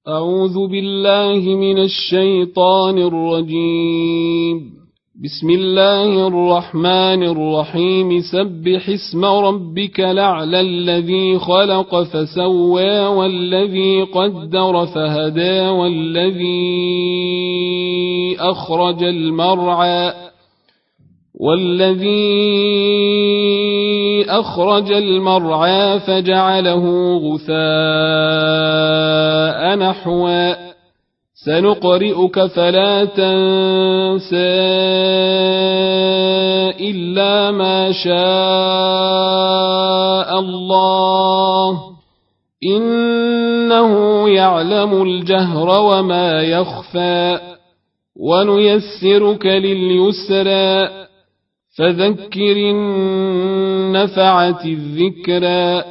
أعوذ بالله من الشيطان الرجيم. بسم الله الرحمن الرحيم. سبح اسم ربك الأعلى الذي خلق فسوى والذي قدر فهدى والذي أخرج المرعى فجعله غثاء نحوا سنقرئك فلا تنسى إلا ما شاء الله إنه يعلم الجهر وما يخفى ونيسرك لليسرى فذكر إن نفعت الذكرى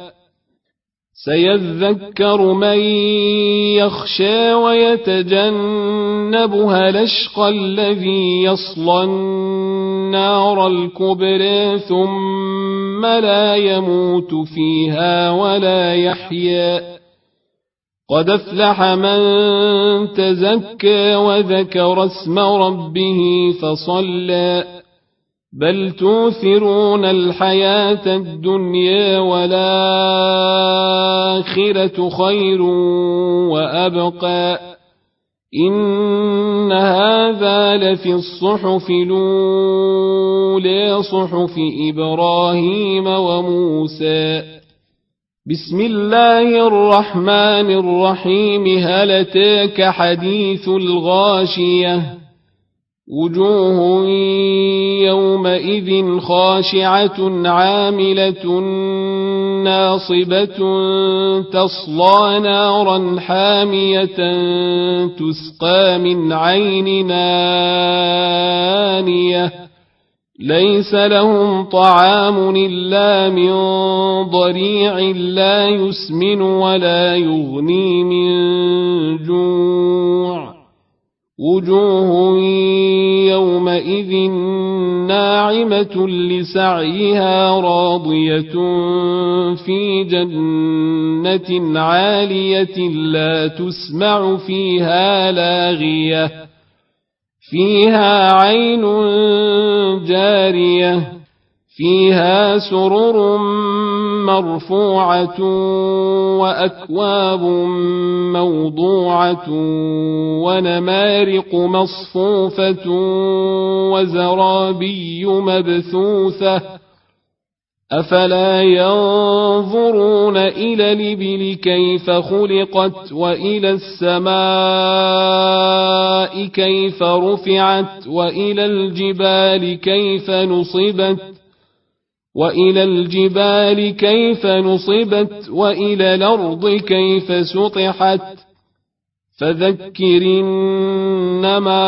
سيذكر من يخشى ويتجنبها الأشقى الذي يصلى النار الكبرى ثم لا يموت فيها ولا يحيا قد أفلح من تزكى وذكر اسم ربه فصلى بل توثرون الحياة الدنيا والآخرة خير وأبقى إن هذا لفي الصحف الأولى صحف إبراهيم وموسى. بسم الله الرحمن الرحيم. هل أتاك حديث الغاشية وجوه يومئذ خاشعة عاملة ناصبة تصلى نارا حامية تسقى من عين آنية ليس لهم طعام إلا من ضريع لا يسمن ولا يغني من جوع وجوه يومئذ ناعمة لسعيها راضية في جنة عالية لا تسمع فيها لاغية فيها عين جارية فيها سرر مرفوعة وأكواب موضوعة ونمارق مصفوفة وزرابي مبثوثة أفلا ينظرون إلى الإبل كيف خلقت وإلى السماء كيف رفعت وإلى الجبال كيف نصبت وإلى الأرض كيف سطحت فذكر إنما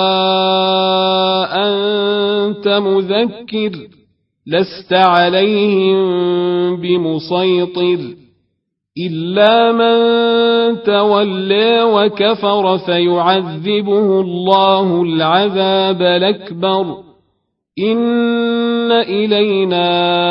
أنت مذكر لست عليهم بمسيطر إلا من تولى وكفر فيعذبه الله العذاب الأكبر إن إلينا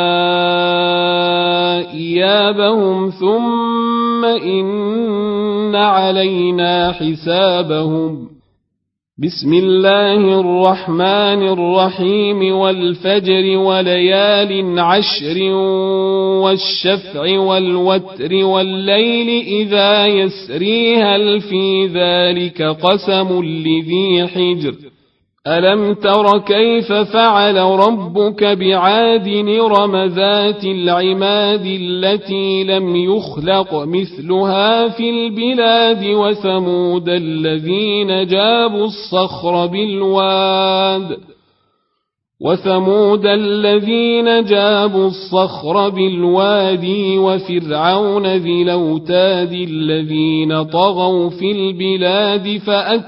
إيابهم ثم إن علينا حسابهم. بسم الله الرحمن الرحيم. والفجر وليال عشر والشفع والوتر والليل إذا يسري هل في ذلك قسم لذي حجر ألم تر كيف فعل ربك بعاد إرم ذات العماد التي لم يخلق مثلها في البلاد وثمود الذين جابوا الصخر بالوادي وفرعون ذي الأوتاد الذين طغوا في البلاد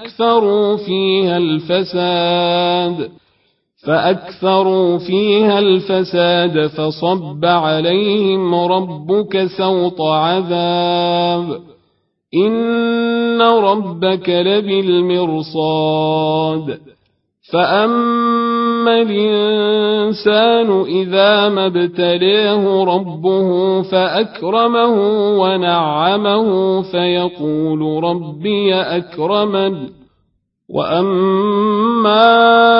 فأكثروا فيها الفساد فصب عليهم ربك سوط عذاب إن ربك لبالمرصاد فأما الإنسان إذا ما ابتلاه ربه فأكرمه ونعمه فيقول ربي أكرمن وأما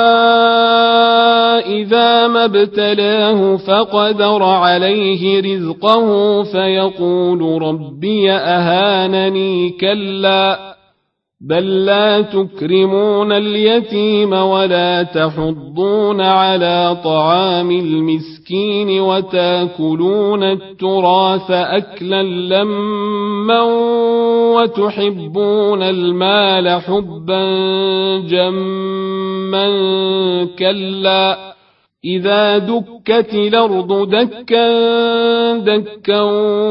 إذا ما ابتلاه فقدر عليه رزقه فيقول ربي أهانني كلا بل لا تكرمون اليتيم ولا تحضون على طعام المسكين وتاكلون التراث أكلا لما وتحبون المال حبا جما كلا إذا دكت الأرض دكا دكا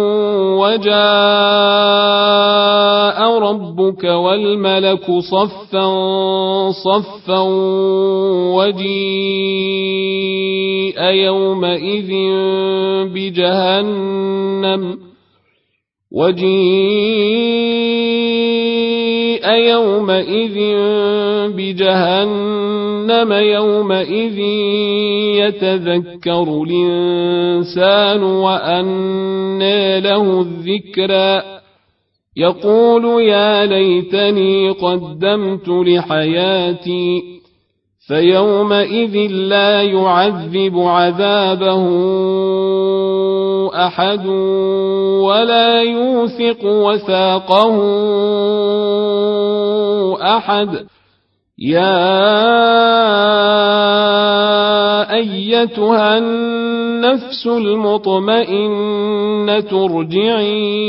وجاء ربك والملك صفا صفا وجيء يومئذ بجهنم يومئذ يتذكر الإنسان وأنى له الذكرى يقول يا ليتني قدمت لحياتي فيومئذ لا يعذب عذابه أحد ولا يوثق وثاقه أحد يا أيتها النفس المطمئنة ارجعي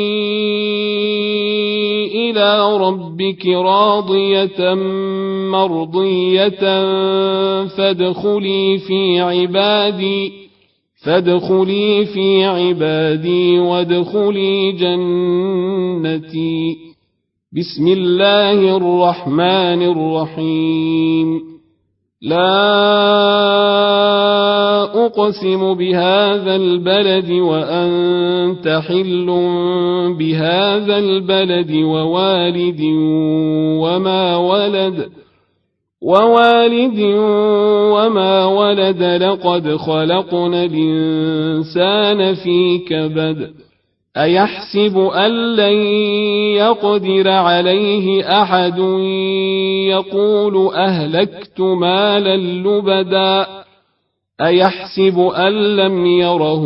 إلى ربك راضية مرضية فادخلي في عبادي وادخلي جنتي. بسم الله الرحمن الرحيم. لا أقسم بهذا البلد وأنت حل بهذا البلد ووالد وما ولد لقد خلقنا الإنسان في كبد أيحسب أن لن يقدر عليه أحد يقول أهلكت مالا لبدا أيحسب أن لم يره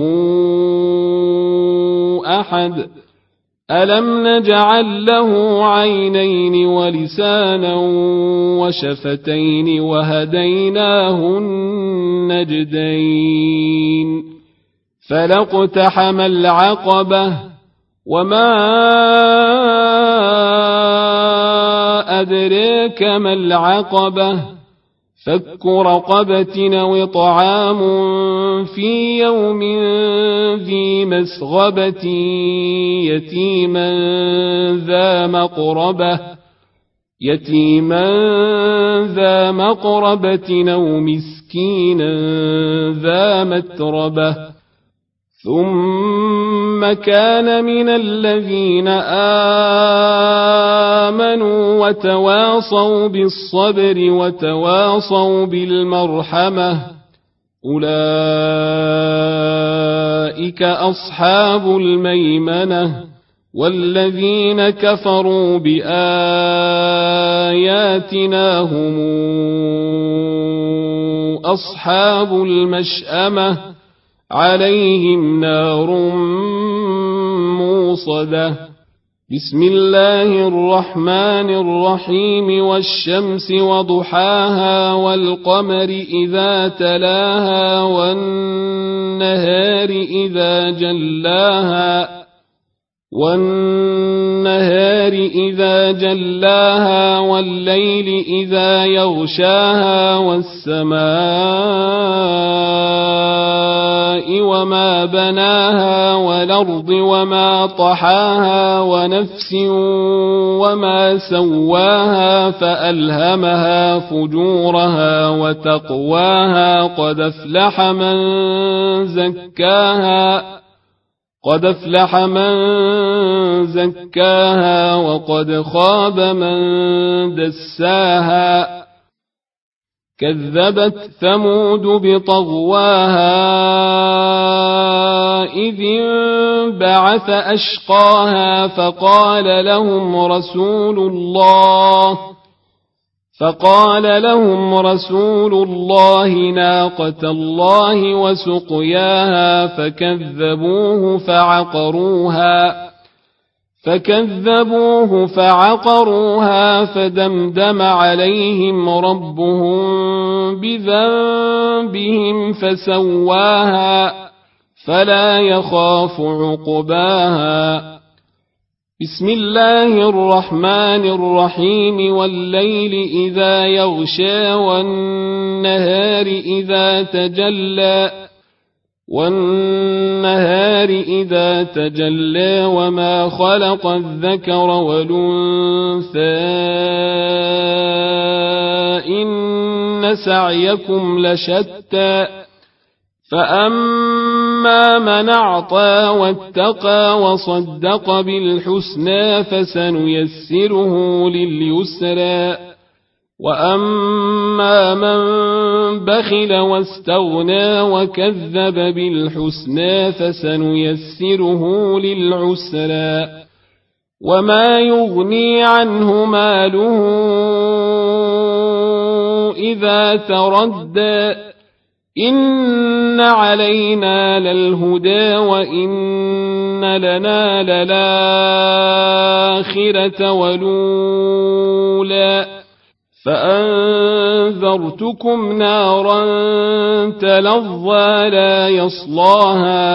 أحد ألم نجعل له عينين ولسانا وشفتين وهديناه النجدين فلاقتحم العقبة وما أدريك ما العقبة فك رقبة أو طعام في يوم ذي مسغبة يتيما ذا مقربة أو مسكينا ذا متربة ثم كان من الذين آمنوا وتواصوا بالصبر وتواصوا بالمرحمة أولئك أصحاب الميمنة والذين كفروا بآياتنا هم أصحاب المشأمة عليهم نار موصدة. بسم الله الرحمن الرحيم والشمس وضحاها والقمر إذا تلاها والنهار إذا جلاها والليل إذا يغشاها والسماء وما بناها والأرض وما طحاها ونفس وما سواها فألهمها فجورها وتقواها قد أفلح من زكاها وقد خاب من دساها كذبت ثمود بطغواها إذ انبعث أشقاها فقال لهم رسول الله ناقة الله وسقياها فكذبوه فعقروها فدمدم عليهم ربهم بذنبهم فسواها فلا يخاف عقباها. بسم الله الرحمن الرحيم والليل إذا يغشى والنهار إذا تجلى وما خلق الذكر والأنثى إن سعيكم لشتى فأما من أعطى واتقى وصدق بالحسنى فسنيسره لليسرى وأما من بخل واستغنى وكذب بالحسنى فسنيسره للعسرى وما يغني عنه ماله إذا تردى إن علينا للهدى وإن لنا للآخرة والأولى فأنذرتكم نارا تلظى لا يصلاها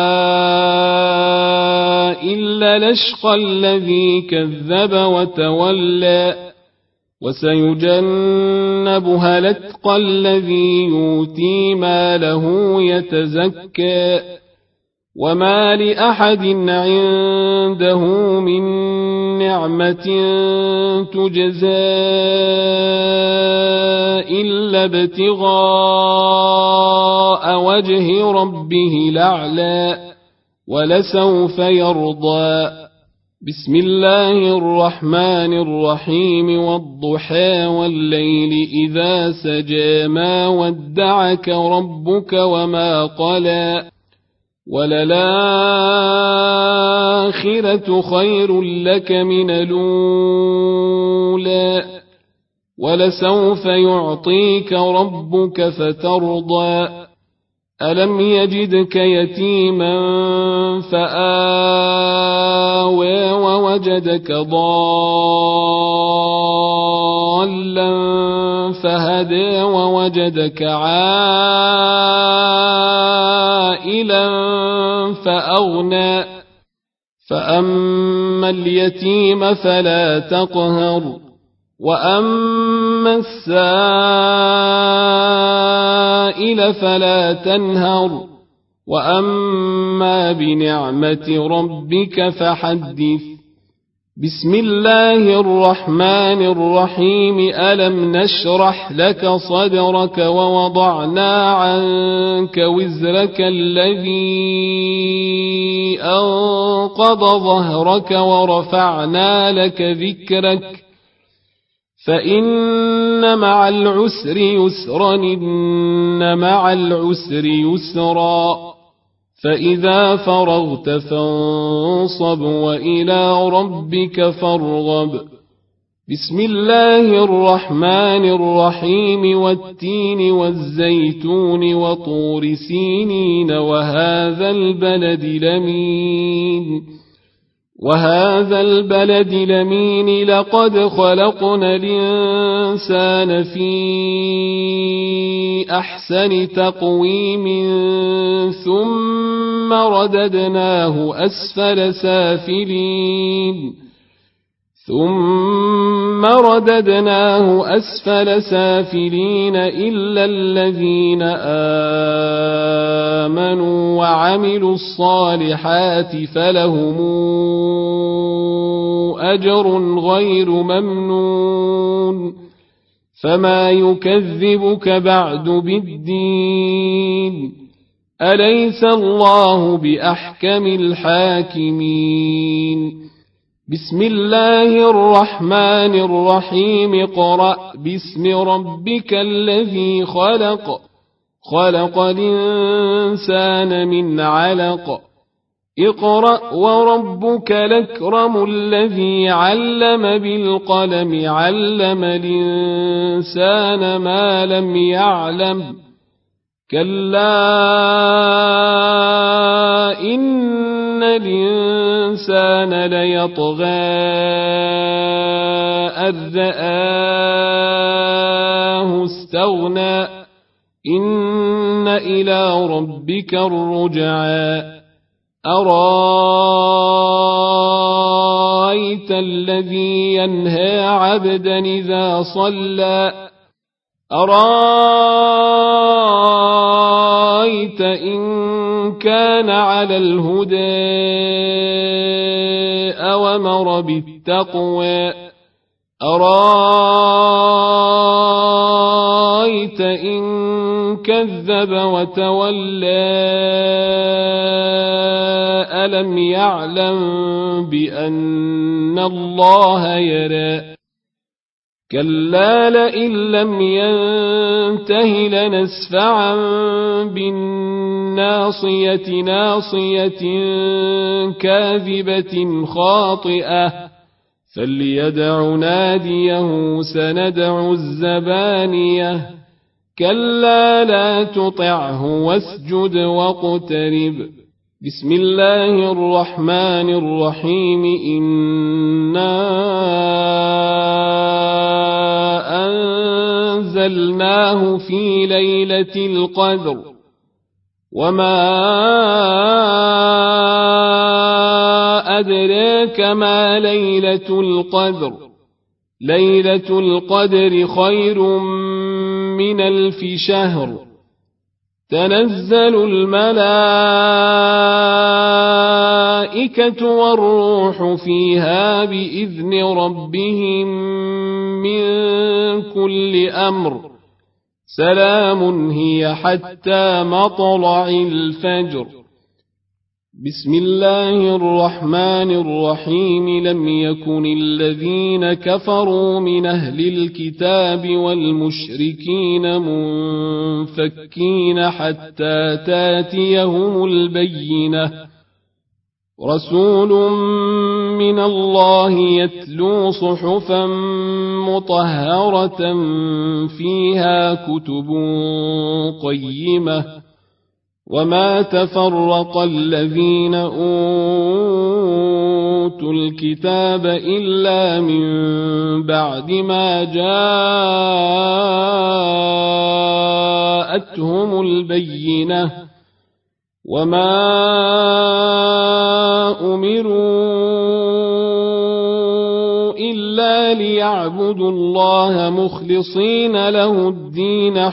إلا الأشقى الذي كذب وتولى وسيجنبها الأتقى الذي يؤتي ماله يتزكى وما لأحد عنده من نعمة تجزى إلا ابتغاء وجه ربه الأعلى ولسوف يرضى. بسم الله الرحمن الرحيم والضحى والليل إذا سجى ما ودعك ربك وما قلى وللآخرة خير لك من الأولى ولسوف يعطيك ربك فترضى ألم يجدك يتيما فآوى ووجدك ضالا فهدى ووجدك عائلا فأغنى فأما اليتيم فلا تقهر وأما السائل فلا تنهر وأما بنعمة ربك فحدث. بسم الله الرحمن الرحيم ألم نشرح لك صدرك ووضعنا عنك وزرك الذي أنقض ظهرك ورفعنا لك ذكرك فإن مع العسر يسرا إن مع العسر يسرا فإذا فرغت فانصب وإلى ربك فارغب. بسم الله الرحمن الرحيم والتين والزيتون وطور سينين وهذا البلد لمين لقد خلقنا الإنسان في أحسن تقويم ثم رددناه أسفل سافلين إلا الذين آمنوا وعملوا الصالحات فلهم أجر غير ممنون فما يكذبك بعد بالدين أليس الله بأحكم الحاكمين. بسم الله الرحمن الرحيم اقرأ باسم ربك الذي خلق خلق الإنسان من علق اقرأ وربك الأكرم الذي علم بالقلم علم الإنسان ما لم يعلم كلا إن الإنسان ليطغى أن رآه استغنى إن إلى ربك الرجعى أرأيت الذي ينهى عبدا إذا صلى أرأيت إن كان على الهدى أوامر بالتقوى أرأيت إن كذب وتولى ألم يعلم بأن الله يرى كلا لئن لم ينته لنسفعا بالناصية ناصية كاذبة خاطئة فليدع ناديه سندع الزبانية كلا لا تطعه واسجد واقترب بسم الله الرحمن الرحيم إنا أنزلناه في ليلة القدر وما أدراك ما ليلة القدر ليلة القدر خير من 1000 شهر تنزل الملائكة والروح فيها بإذن ربهم من كل أمر سلام هي حتى مطلع الفجر بسم الله الرحمن الرحيم لم يكن الذين كفروا من أهل الكتاب والمشركين منفكين حتى تاتيهم البينة رسول من الله يتلو صحفا مطهرة فيها كتب قيمة وما تفرق الذين أوتوا الكتاب إلا من بعد ما جاءتهم البينة وما أمروا إلا ليعبدوا الله مخلصين له الدين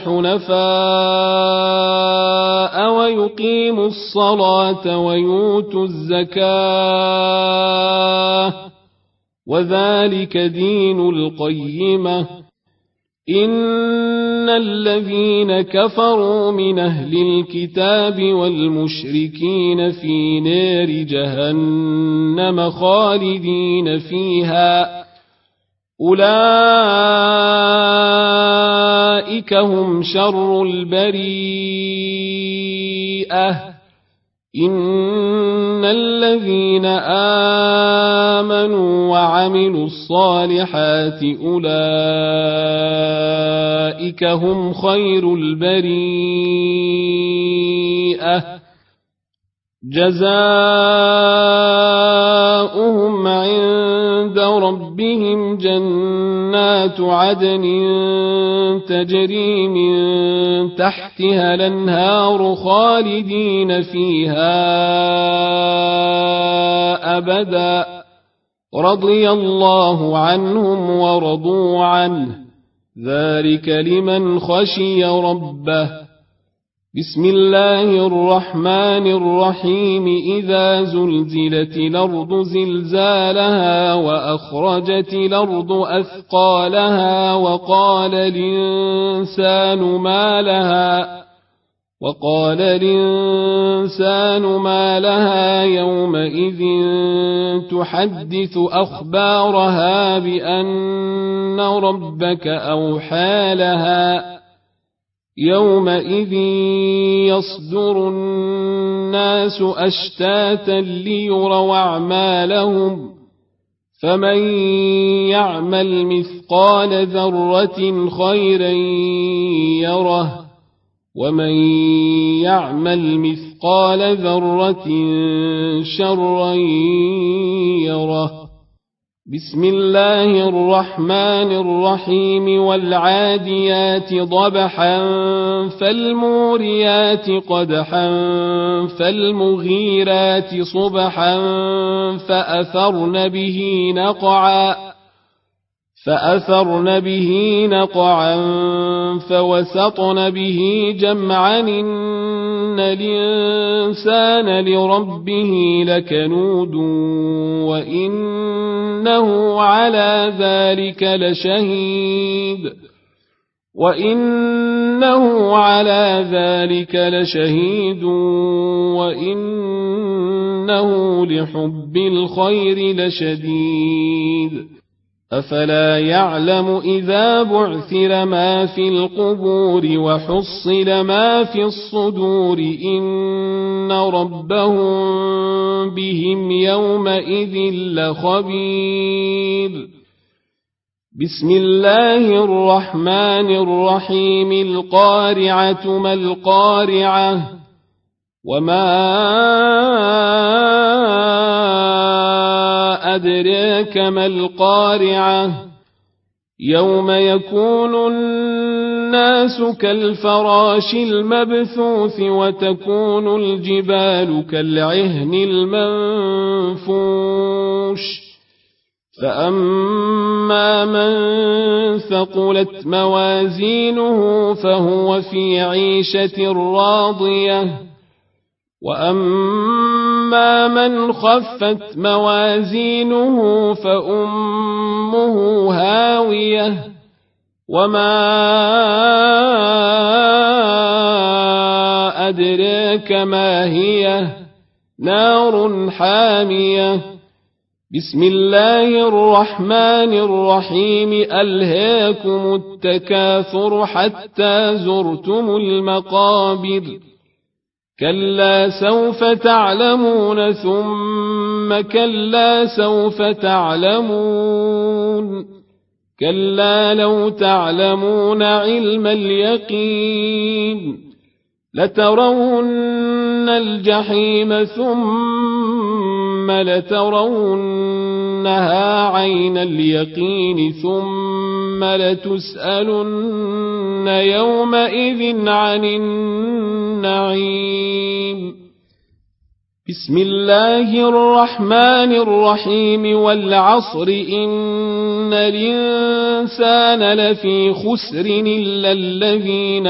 حنفاء ويقيموا الصلاة ويؤتوا الزكاة وذلك دين القيمة إن الذين كفروا من أهل الكتاب والمشركين في نار جهنم خالدين فيها أولئك هم شر البريئة إن الذين آمنوا وعملوا الصالحات أولئك هم خير البريئة جزاؤهم عند ربهم جنات عدن تجري من تحتها الأنهار خالدين فيها أبدا رضي الله عنهم ورضوا عنه ذلك لمن خشي ربه بسم الله الرحمن الرحيم إذا زلزلت الأرض زلزالها وأخرجت الأرض أثقالها وقال الإنسان ما لها وقال الإنسان ما لها يومئذ تحدث أخبارها بأن ربك أوحى لها يومئذ يصدر الناس أشتاتا ليروا أعمالهم فمن يعمل مثقال ذرة خيرا يره ومن يعمل مثقال ذرة شرا يره. بسم الله الرحمن الرحيم والعاديات ضبحا فالموريات قدحا فالمغيرات صبحا فأثرن به نقعا فوسطن به جمعا إن الإنسان لربه لكنود وإنه على ذلك لشهيد وإنه لحب الخير لشديد. أفلا يعلم إذا بعثر ما في القبور وحصل ما في الصدور إن ربهم بهم يومئذ لخبير. بسم الله الرحمن الرحيم القارعة ما القارعة وما أدراك ما القارعة يوم يكون الناس كالفراش المبثوث وتكون الجبال كالعهن المنفوش فأما من ثقلت موازينه فهو في عيشة راضية وأما من خفت موازينه فأمه هاوية وما أدراك ما هي نار حامية. بسم الله الرحمن الرحيم ألهاكم التكاثر حتى زرتم المقابر كلا سوف تعلمون ثم كلا سوف تعلمون كلا لو تعلمون علم اليقين لترون الجحيم ثم لترونها عين اليقين ثم لتسألن يومئذ عن النعيم. بسم الله الرحمن الرحيم والعصر إن الإنسان لفي خسر إلا الذين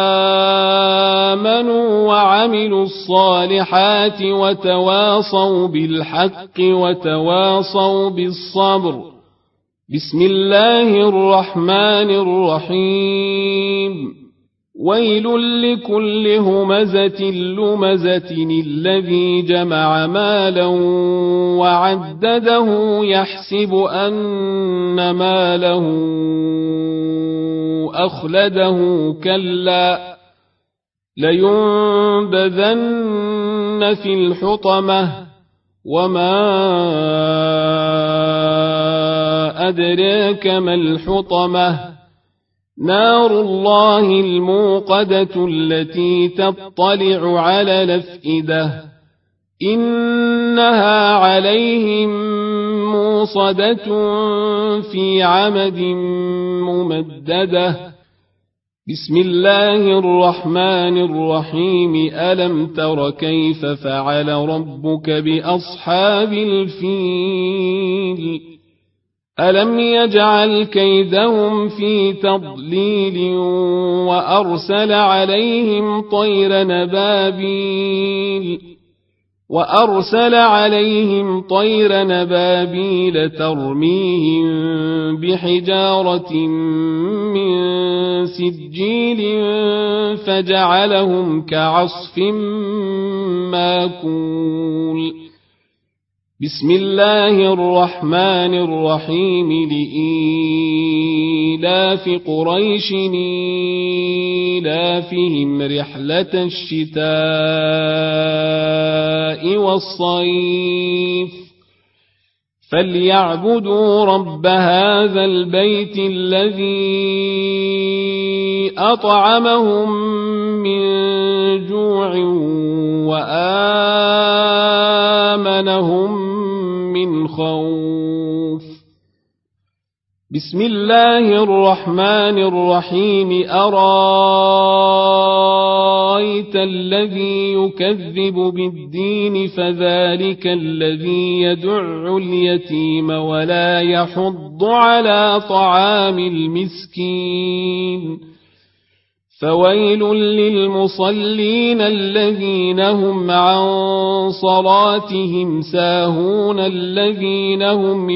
آمنوا وعملوا الصالحات وتواصوا بالحق وتواصوا بالصبر. بسم الله الرحمن الرحيم ويل لكل همزة لمزة الذي جمع مالا وعدده يحسب أن ماله أخلده كلا لينبذن في الحطمة وما أدراك ما الحطمة نار الله الموقدة التي تطلع على الأفئدة إنها عليهم موصدة في عمد ممددة. بسم الله الرحمن الرحيم ألم تر كيف فعل ربك بأصحاب الفيل ألم يجعل كيدهم في تضليل وأرسل عليهم طير نبابيل وأرسل عليهم طير نبابيل ترميهم بحجارة من سجيل فجعلهم كعصف ماكول. بسم الله الرحمن الرحيم. لإيلاف قريش إيلافهم رحلة الشتاء والصيف فليعبدوا رب هذا البيت الذي أطعمهم من جوع وآمنهم من خوف. بسم الله الرحمن الرحيم. أرأيت الذي يكذب بالدين فذلك الذي يدع اليتيم ولا يحض على طعام المسكين. فويل للمصلين الذين هم عن صلاتهم ساهون الذين هم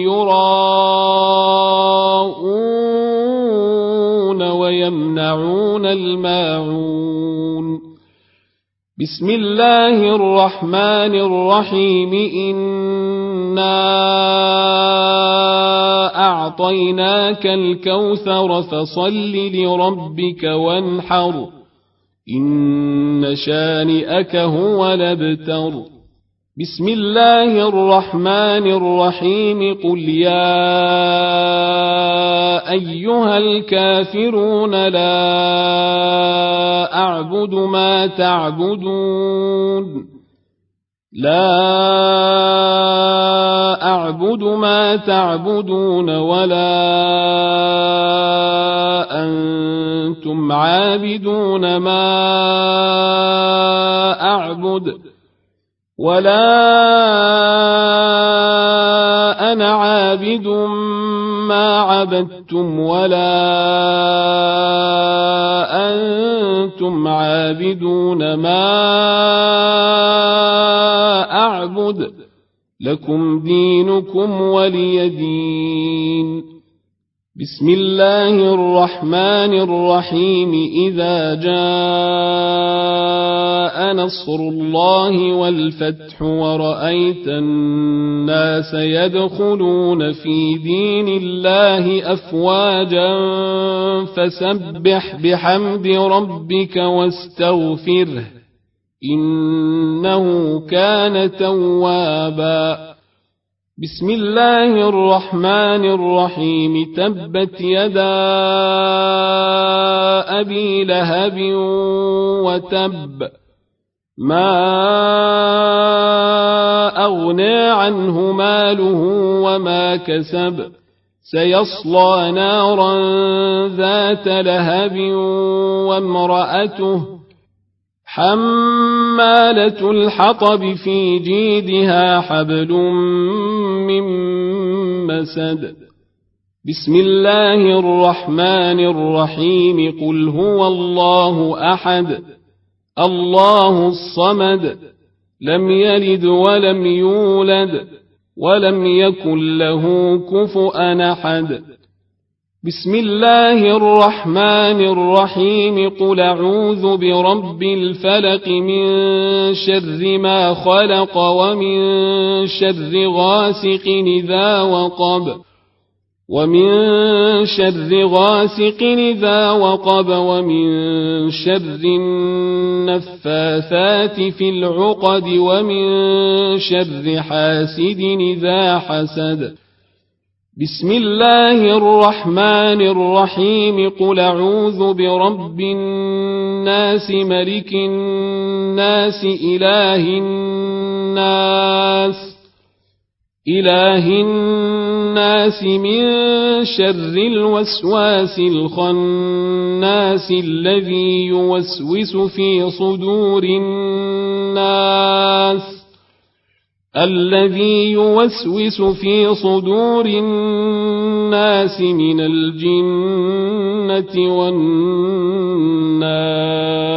يراءون ويمنعون الماعون. بسم الله الرحمن الرحيم. إنا أعطيناك الكوثر فصل لربك وانحر إن شانئك هو الأبتر. بسم الله الرحمن الرحيم. قل يا أيها الكافرون لا أعبد ما تعبدون ولا أنتم عابدون ما أعبد ولا أنا عابد ما عبدتم ولا أنتم عابدون ما أعبد لكم دينكم ولي دين. بسم الله الرحمن الرحيم. إذا جاء نصر الله والفتح ورأيت الناس يدخلون في دين الله أفواجا فسبح بحمد ربك واستغفره إنه كان توابا. بسم الله الرحمن الرحيم. تبت يدا أبي لهب وتب ما أغنى عنه ماله وما كسب سيصلى نارا ذات لهب وامرأته حمالة الحطب في جيدها حبل من مسد. بسم الله الرحمن الرحيم. قل هو الله أحد الله الصمد لم يلد ولم يولد ولم يكن له كفؤا أحد. بسم الله الرحمن الرحيم. قل أعوذ برب الفلق من شر ما خلق ومن شر غاسق إذا وقب ومن شر النفاثات في العقد ومن شر حاسد إذا حسد. بسم الله الرحمن الرحيم. قل أعوذ برب الناس ملك الناس إله الناس من شر الوسواس الخناس الذي يوسوس في صدور الناس من الجنة والناس.